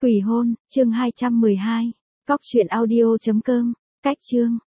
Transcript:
Quỷ hôn, chương 212. Cóc truyện audio.com. Cách chương.